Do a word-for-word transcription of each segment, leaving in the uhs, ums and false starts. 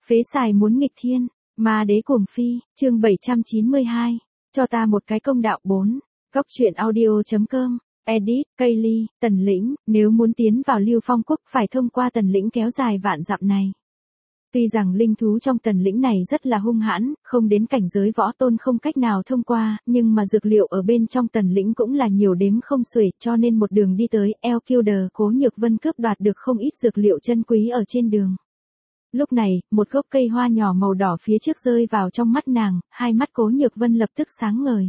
Phế xài muốn nghịch thiên, ma đế cuồng phi, chương bảy trăm chín mươi hai, cho ta một cái công đạo bốn. Góc truyện audio.com, edit, Kaylee, Tần Lĩnh, nếu muốn tiến vào Lưu Phong Quốc phải thông qua Tần Lĩnh kéo dài vạn dặm này. Tuy rằng linh thú trong Tần Lĩnh này rất là hung hãn, không đến cảnh giới võ tôn không cách nào thông qua, nhưng mà dược liệu ở bên trong Tần Lĩnh cũng là nhiều đếm không xuể, cho nên một đường đi tới, Elkilder Cố Nhược Vân cướp đoạt được không ít dược liệu chân quý ở trên đường. Lúc này, một gốc cây hoa nhỏ màu đỏ phía trước rơi vào trong mắt nàng, hai mắt Cố Nhược Vân lập tức sáng ngời.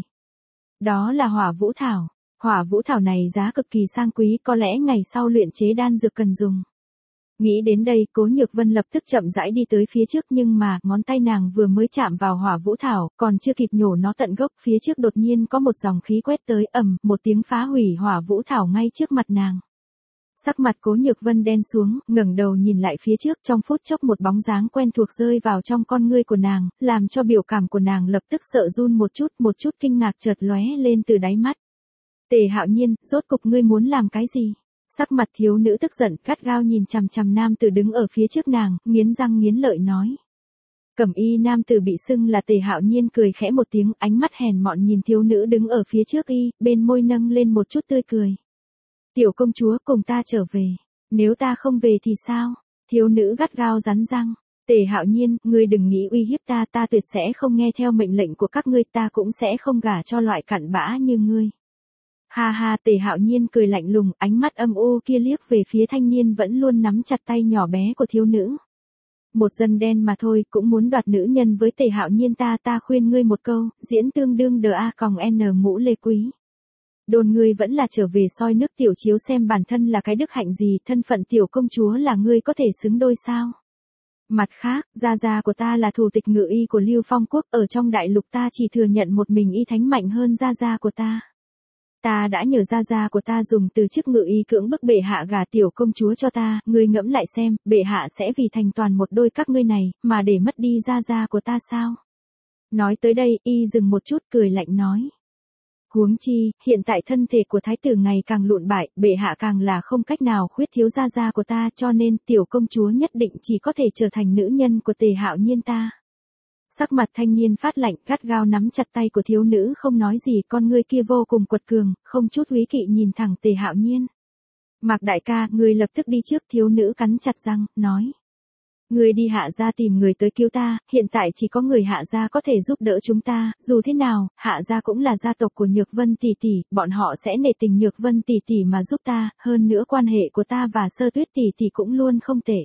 Đó là hỏa vũ thảo. Hỏa vũ thảo này giá cực kỳ sang quý, có lẽ ngày sau luyện chế đan dược cần dùng. Nghĩ đến đây, Cố Nhược Vân lập tức chậm rãi đi tới phía trước, nhưng mà, ngón tay nàng vừa mới chạm vào hỏa vũ thảo, còn chưa kịp nhổ nó tận gốc, phía trước đột nhiên có một dòng khí quét tới, ầm, một tiếng phá hủy hỏa vũ thảo ngay trước mặt nàng. Sắc mặt Cố Nhược Vân đen xuống, ngẩng đầu nhìn lại phía trước, trong phút chốc một bóng dáng quen thuộc rơi vào trong con ngươi của nàng, làm cho biểu cảm của nàng lập tức sợ run một chút, một chút kinh ngạc chợt lóe lên từ đáy mắt. Tề Hạo Nhiên, rốt cục ngươi muốn làm cái gì? Sắc mặt thiếu nữ tức giận, gắt gao nhìn chằm chằm nam tử đứng ở phía trước nàng, nghiến răng nghiến lợi nói. Cẩm y nam tử bị xưng là Tề Hạo Nhiên cười khẽ một tiếng, ánh mắt hèn mọn nhìn thiếu nữ đứng ở phía trước y, bên môi nâng lên một chút tươi cười. Tiểu công chúa, cùng ta trở về. Nếu ta không về thì sao? Thiếu nữ gắt gao rắn răng. Tề Hạo Nhiên, ngươi đừng nghĩ uy hiếp ta, ta tuyệt sẽ không nghe theo mệnh lệnh của các ngươi, ta cũng sẽ không gả cho loại cặn bã như ngươi. Ha ha, Tề Hạo Nhiên cười lạnh lùng, ánh mắt âm u kia liếc về phía thanh niên vẫn luôn nắm chặt tay nhỏ bé của thiếu nữ. Một dân đen mà thôi, cũng muốn đoạt nữ nhân với Tề Hạo Nhiên ta, ta khuyên ngươi một câu, diễn tương đương đờ a còng n mũ lê quý. Đồn ngươi vẫn là trở về soi nước tiểu chiếu xem bản thân là cái đức hạnh gì, thân phận tiểu công chúa là ngươi có thể xứng đôi sao? Mặt khác, gia gia của ta là thủ tịch ngự y của Lưu Phong Quốc, ở trong đại lục ta chỉ thừa nhận một mình y thánh mạnh hơn gia gia của ta. Ta đã nhờ gia gia của ta dùng từ chức ngự y cưỡng bức bệ hạ gả tiểu công chúa cho ta, ngươi ngẫm lại xem, bệ hạ sẽ vì thành toàn một đôi các ngươi này, mà để mất đi gia gia của ta sao? Nói tới đây, y dừng một chút cười lạnh nói. Huống chi, hiện tại thân thể của thái tử ngày càng lụn bại, bệ hạ càng là không cách nào khuyết thiếu gia gia của ta, cho nên tiểu công chúa nhất định chỉ có thể trở thành nữ nhân của Tề Hạo Nhiên ta. Sắc mặt thanh niên phát lạnh, gắt gao nắm chặt tay của thiếu nữ không nói gì, con ngươi kia vô cùng quật cường, không chút úy kỵ nhìn thẳng Tề Hạo Nhiên. Mạc đại ca, ngươi lập tức đi trước, thiếu nữ cắn chặt răng, nói. Ngươi đi Hạ gia tìm người tới cứu ta, hiện tại chỉ có người Hạ gia có thể giúp đỡ chúng ta, dù thế nào, Hạ gia cũng là gia tộc của Nhược Vân tỷ tỷ, bọn họ sẽ nể tình Nhược Vân tỷ tỷ mà giúp ta, hơn nữa quan hệ của ta và Sơ Tuyết tỷ tỷ cũng luôn không tệ.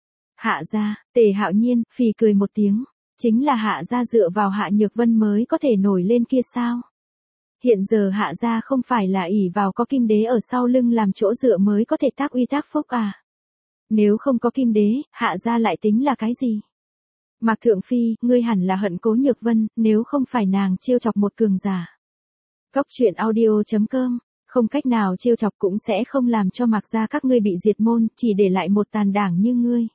Hạ gia, Tề Hạo Nhiên phì cười một tiếng, chính là Hạ gia dựa vào Hạ Nhược Vân mới có thể nổi lên kia sao? Hiện giờ Hạ gia không phải là ỷ vào có kim đế ở sau lưng làm chỗ dựa mới có thể tác uy tác phúc à? Nếu không có kim đế, Hạ gia lại tính là cái gì? Mạc Thượng Phi, ngươi hẳn là hận Cố Nhược Vân, nếu không phải nàng trêu chọc một cường giả. Góc truyện audio.com, không cách nào trêu chọc cũng sẽ không làm cho Mạc gia các ngươi bị diệt môn, chỉ để lại một tàn đảng như ngươi.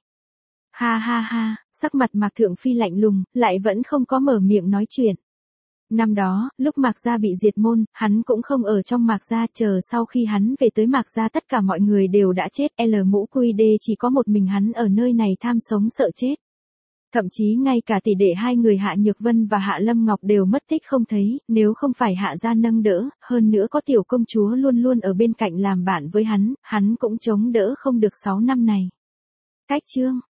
Ha ha ha, sắc mặt Mạc Thượng Phi lạnh lùng, lại vẫn không có mở miệng nói chuyện. Năm đó, lúc Mạc gia bị diệt môn, hắn cũng không ở trong Mạc gia, chờ sau khi hắn về tới Mạc gia tất cả mọi người đều đã chết, L mũ quy đê chỉ có một mình hắn ở nơi này tham sống sợ chết. Thậm chí ngay cả tỷ đệ hai người Hạ Nhược Vân và Hạ Lâm Ngọc đều mất tích không thấy, nếu không phải Hạ gia nâng đỡ, hơn nữa có tiểu công chúa luôn luôn ở bên cạnh làm bạn với hắn, hắn cũng chống đỡ không được sáu năm này. Cách chương